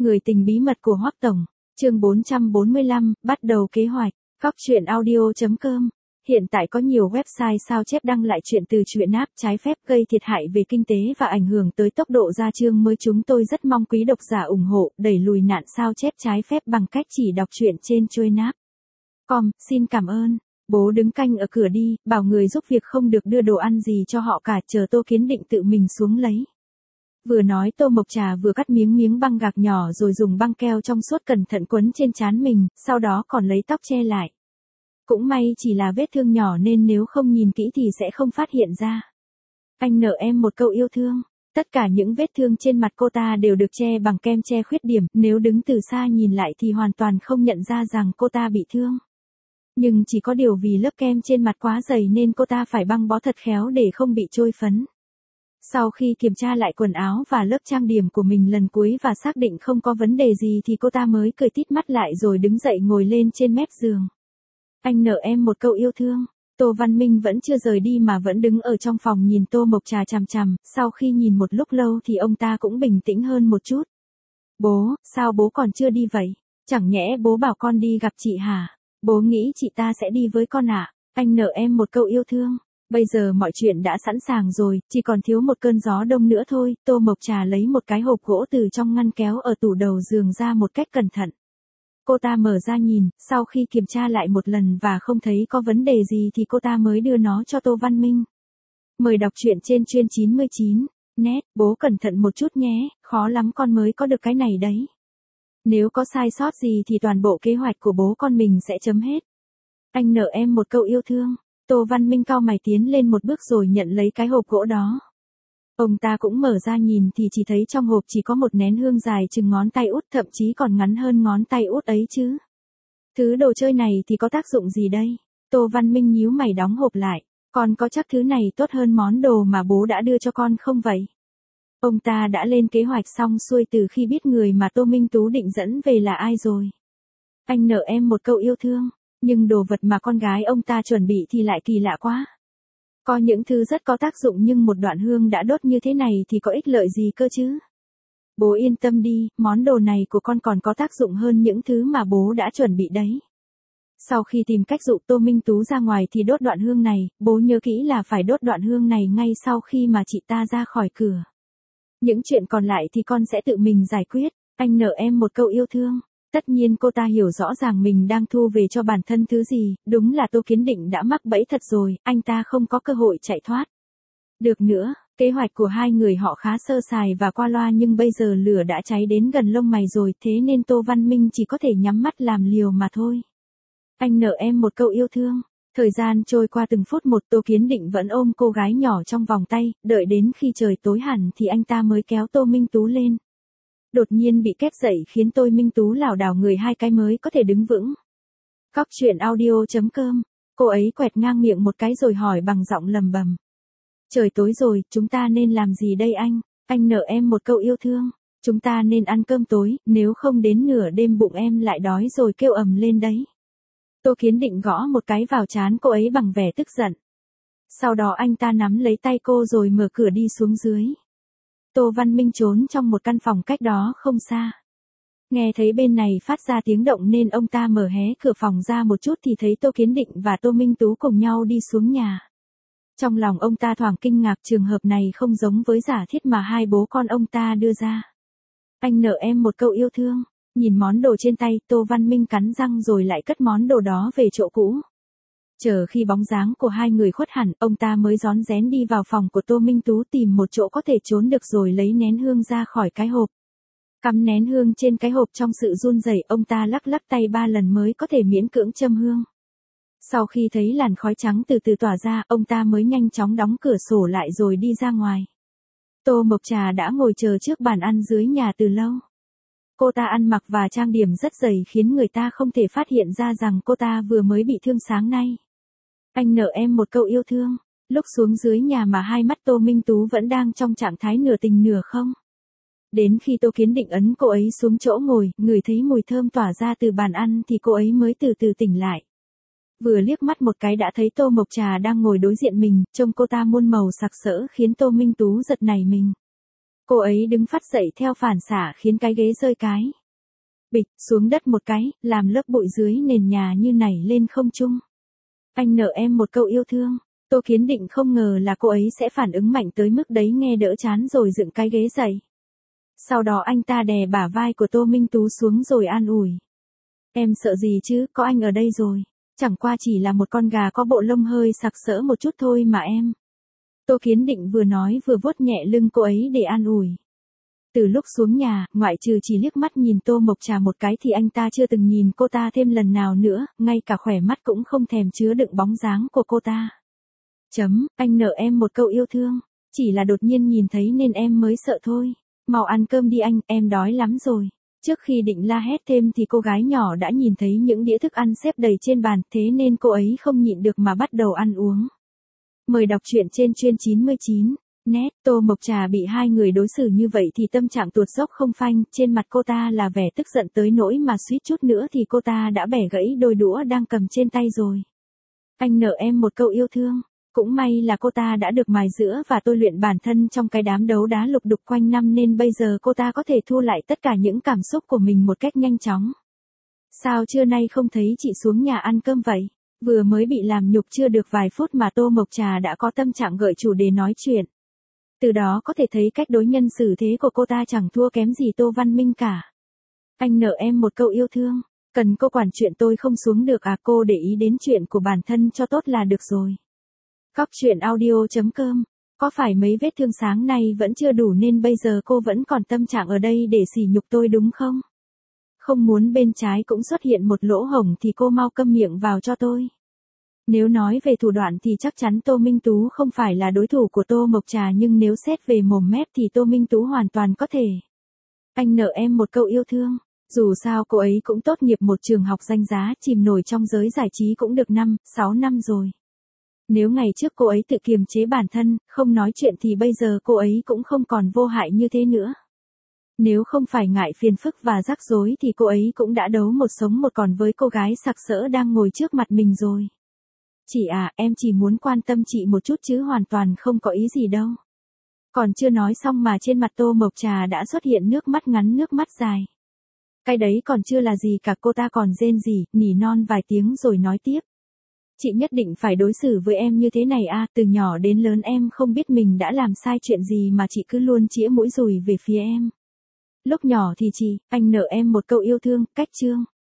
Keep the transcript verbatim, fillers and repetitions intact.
Người tình bí mật của Hoắc Tổng, chương bốn trăm bốn mươi lăm, bắt đầu kế hoạch. Góc truyện audio chấm com. Hiện tại có nhiều website sao chép đăng lại chuyện từ truyện app trái phép gây thiệt hại về kinh tế và ảnh hưởng tới tốc độ ra chương mới. Chúng tôi rất mong quý độc giả ủng hộ đẩy lùi nạn sao chép trái phép bằng cách chỉ đọc truyện trên truyện app. Com, xin cảm ơn. Bố đứng canh ở cửa đi, bảo người giúp việc không được đưa đồ ăn gì cho họ cả, chờ Tô Kiến Định tự mình xuống lấy. Vừa nói Tô Mộc Trà vừa cắt miếng miếng băng gạc nhỏ rồi dùng băng keo trong suốt cẩn thận quấn trên trán mình, sau đó còn lấy tóc che lại. Cũng may chỉ là vết thương nhỏ nên nếu không nhìn kỹ thì sẽ không phát hiện ra. Anh nợ em một câu yêu thương. Tất cả những vết thương trên mặt cô ta đều được che bằng kem che khuyết điểm, nếu đứng từ xa nhìn lại thì hoàn toàn không nhận ra rằng cô ta bị thương. Nhưng chỉ có điều vì lớp kem trên mặt quá dày nên cô ta phải băng bó thật khéo để không bị trôi phấn. Sau khi kiểm tra lại quần áo và lớp trang điểm của mình lần cuối và xác định không có vấn đề gì thì cô ta mới cười tít mắt lại rồi đứng dậy ngồi lên trên mép giường. Anh nợ em một câu yêu thương. Tô Văn Minh vẫn chưa rời đi mà vẫn đứng ở trong phòng nhìn Tô Mộc Trà chằm chằm, sau khi nhìn một lúc lâu thì ông ta cũng bình tĩnh hơn một chút. Bố, sao bố còn chưa đi vậy? Chẳng nhẽ bố bảo con đi gặp chị hả? Bố nghĩ chị ta sẽ đi với con ạ. À? Anh nợ em một câu yêu thương. Bây giờ mọi chuyện đã sẵn sàng rồi, chỉ còn thiếu một cơn gió đông nữa thôi. Tô Mộc Trà lấy một cái hộp gỗ từ trong ngăn kéo ở tủ đầu giường ra một cách cẩn thận. Cô ta mở ra nhìn, sau khi kiểm tra lại một lần và không thấy có vấn đề gì thì cô ta mới đưa nó cho Tô Văn Minh. Mời đọc truyện trên chuyên chín mươi chín. Nét, bố cẩn thận một chút nhé, khó lắm con mới có được cái này đấy. Nếu có sai sót gì thì toàn bộ kế hoạch của bố con mình sẽ chấm hết. Anh nợ em một câu yêu thương. Tô Văn Minh cau mày tiến lên một bước rồi nhận lấy cái hộp gỗ đó. Ông ta cũng mở ra nhìn thì chỉ thấy trong hộp chỉ có một nén hương dài chừng ngón tay út, thậm chí còn ngắn hơn ngón tay út ấy chứ. Thứ đồ chơi này thì có tác dụng gì đây? Tô Văn Minh nhíu mày đóng hộp lại. Con có chắc thứ này tốt hơn món đồ mà bố đã đưa cho con không vậy? Ông ta đã lên kế hoạch xong xuôi từ khi biết người mà Tô Minh Tú định dẫn về là ai rồi. Anh nợ em một câu yêu thương. Nhưng đồ vật mà con gái ông ta chuẩn bị thì lại kỳ lạ quá. Có những thứ rất có tác dụng nhưng một đoạn hương đã đốt như thế này thì có ích lợi gì cơ chứ? Bố yên tâm đi, món đồ này của con còn có tác dụng hơn những thứ mà bố đã chuẩn bị đấy. Sau khi tìm cách dụ Tô Minh Tú ra ngoài thì đốt đoạn hương này, bố nhớ kỹ là phải đốt đoạn hương này ngay sau khi mà chị ta ra khỏi cửa. Những chuyện còn lại thì con sẽ tự mình giải quyết, anh nợ em một câu yêu thương. Tất nhiên cô ta hiểu rõ ràng mình đang thu về cho bản thân thứ gì, đúng là Tô Kiến Định đã mắc bẫy thật rồi, anh ta không có cơ hội chạy thoát. Được nữa, kế hoạch của hai người họ khá sơ sài và qua loa nhưng bây giờ lửa đã cháy đến gần lông mày rồi, thế nên Tô Văn Minh chỉ có thể nhắm mắt làm liều mà thôi. Anh nợ em một câu yêu thương. Thời gian trôi qua từng phút một, Tô Kiến Định vẫn ôm cô gái nhỏ trong vòng tay, đợi đến khi trời tối hẳn thì anh ta mới kéo Tô Minh Tú lên. Đột nhiên bị kép dậy khiến Tô Minh Tú lảo đảo người hai cái mới có thể đứng vững. Góc truyện audio chấm com. Cô ấy quẹt ngang miệng một cái rồi hỏi bằng giọng lầm bầm. Trời tối rồi, chúng ta nên làm gì đây anh? Anh nợ em một câu yêu thương. Chúng ta nên ăn cơm tối, nếu không đến nửa đêm bụng em lại đói rồi kêu ầm lên đấy. Tô Kiến Định gõ một cái vào trán cô ấy bằng vẻ tức giận. Sau đó anh ta nắm lấy tay cô rồi mở cửa đi xuống dưới. Tô Văn Minh trốn trong một căn phòng cách đó không xa. Nghe thấy bên này phát ra tiếng động nên ông ta mở hé cửa phòng ra một chút thì thấy Tô Kiến Định và Tô Minh Tú cùng nhau đi xuống nhà. Trong lòng ông ta thoáng kinh ngạc, trường hợp này không giống với giả thiết mà hai bố con ông ta đưa ra. Anh nợ em một câu yêu thương. Nhìn món đồ trên tay, Tô Văn Minh cắn răng rồi lại cất món đồ đó về chỗ cũ. Chờ khi bóng dáng của hai người khuất hẳn, ông ta mới rón rén đi vào phòng của Tô Minh Tú tìm một chỗ có thể trốn được rồi lấy nén hương ra khỏi cái hộp. Cắm nén hương trên cái hộp trong sự run rẩy, ông ta lắc lắc tay ba lần mới có thể miễn cưỡng châm hương. Sau khi thấy làn khói trắng từ từ tỏa ra, ông ta mới nhanh chóng đóng cửa sổ lại rồi đi ra ngoài. Tô Mộc Trà đã ngồi chờ trước bàn ăn dưới nhà từ lâu. Cô ta ăn mặc và trang điểm rất dày khiến người ta không thể phát hiện ra rằng cô ta vừa mới bị thương sáng nay. Anh nợ em một câu yêu thương. Lúc xuống dưới nhà mà hai mắt Tô Minh Tú vẫn đang trong trạng thái nửa tình nửa không. Đến khi Tô Kiến Định ấn cô ấy xuống chỗ ngồi, ngửi thấy mùi thơm tỏa ra từ bàn ăn thì cô ấy mới từ từ tỉnh lại. Vừa liếc mắt một cái đã thấy Tô Mộc Trà đang ngồi đối diện mình, trông cô ta muôn màu sặc sỡ khiến Tô Minh Tú giật nảy mình. Cô ấy đứng phát dậy theo phản xạ khiến cái ghế rơi cái. Bịch, xuống đất một cái, làm lớp bụi dưới nền nhà như nảy lên không trung. Anh nợ em một câu yêu thương. Tô Kiến Định không ngờ là cô ấy sẽ phản ứng mạnh tới mức đấy, nghe đỡ chán rồi dựng cái ghế dậy. Sau đó anh ta đè bả vai của Tô Minh Tú xuống rồi an ủi. Em sợ gì chứ, có anh ở đây rồi. Chẳng qua chỉ là một con gà có bộ lông hơi sặc sỡ một chút thôi mà em. Tô Kiến Định vừa nói vừa vuốt nhẹ lưng cô ấy để an ủi. Từ lúc xuống nhà, ngoại trừ chỉ liếc mắt nhìn Tô Mộc Trà một cái thì anh ta chưa từng nhìn cô ta thêm lần nào nữa, ngay cả khỏe mắt cũng không thèm chứa đựng bóng dáng của cô ta. Chấm, anh nợ em một câu yêu thương. Chỉ là đột nhiên nhìn thấy nên em mới sợ thôi. Mau ăn cơm đi anh, em đói lắm rồi. Trước khi định la hét thêm thì cô gái nhỏ đã nhìn thấy những đĩa thức ăn xếp đầy trên bàn, thế nên cô ấy không nhịn được mà bắt đầu ăn uống. Mời đọc truyện trên chuyên chín mươi chín. Nét, Tô Mộc Trà bị hai người đối xử như vậy thì tâm trạng tuột dốc không phanh, trên mặt cô ta là vẻ tức giận tới nỗi mà suýt chút nữa thì cô ta đã bẻ gãy đôi đũa đang cầm trên tay rồi. Anh nợ em một câu yêu thương. Cũng may là cô ta đã được mài giũa và tôi luyện bản thân trong cái đám đấu đá lục đục quanh năm nên bây giờ cô ta có thể thu lại tất cả những cảm xúc của mình một cách nhanh chóng. Sao trưa nay không thấy chị xuống nhà ăn cơm vậy? Vừa mới bị làm nhục chưa được vài phút mà Tô Mộc Trà đã có tâm trạng gợi chủ đề nói chuyện. Từ đó có thể thấy cách đối nhân xử thế của cô ta chẳng thua kém gì Tô Văn Minh cả. Anh nợ em một câu yêu thương. Cần cô quản chuyện tôi không xuống được à, cô để ý đến chuyện của bản thân cho tốt là được rồi. Cóc truyện audio chấm com. Có phải mấy vết thương sáng nay vẫn chưa đủ nên bây giờ cô vẫn còn tâm trạng ở đây để sỉ nhục tôi đúng không? Không muốn bên trái cũng xuất hiện một lỗ hổng thì cô mau câm miệng vào cho tôi. Nếu nói về thủ đoạn thì chắc chắn Tô Minh Tú không phải là đối thủ của Tô Mộc Trà, nhưng nếu xét về mồm mép thì Tô Minh Tú hoàn toàn có thể. Anh nợ em một câu yêu thương. Dù sao cô ấy cũng tốt nghiệp một trường học danh giá, chìm nổi trong giới giải trí cũng được năm, sáu năm rồi. Nếu ngày trước cô ấy tự kiềm chế bản thân, không nói chuyện thì bây giờ cô ấy cũng không còn vô hại như thế nữa. Nếu không phải ngại phiền phức và rắc rối thì cô ấy cũng đã đấu một sống một còn với cô gái sặc sỡ đang ngồi trước mặt mình rồi. Chị à, em chỉ muốn quan tâm chị một chút chứ hoàn toàn không có ý gì đâu. Còn chưa nói xong mà trên mặt Tô Mộc Trà đã xuất hiện nước mắt ngắn nước mắt dài. Cái đấy còn chưa là gì cả, cô ta còn rên rỉ, nỉ non vài tiếng rồi nói tiếp. Chị nhất định phải đối xử với em như thế này à, từ nhỏ đến lớn em không biết mình đã làm sai chuyện gì mà chị cứ luôn chĩa mũi dùi về phía em. Lúc nhỏ thì chị, anh nợ em một câu yêu thương, cách chương.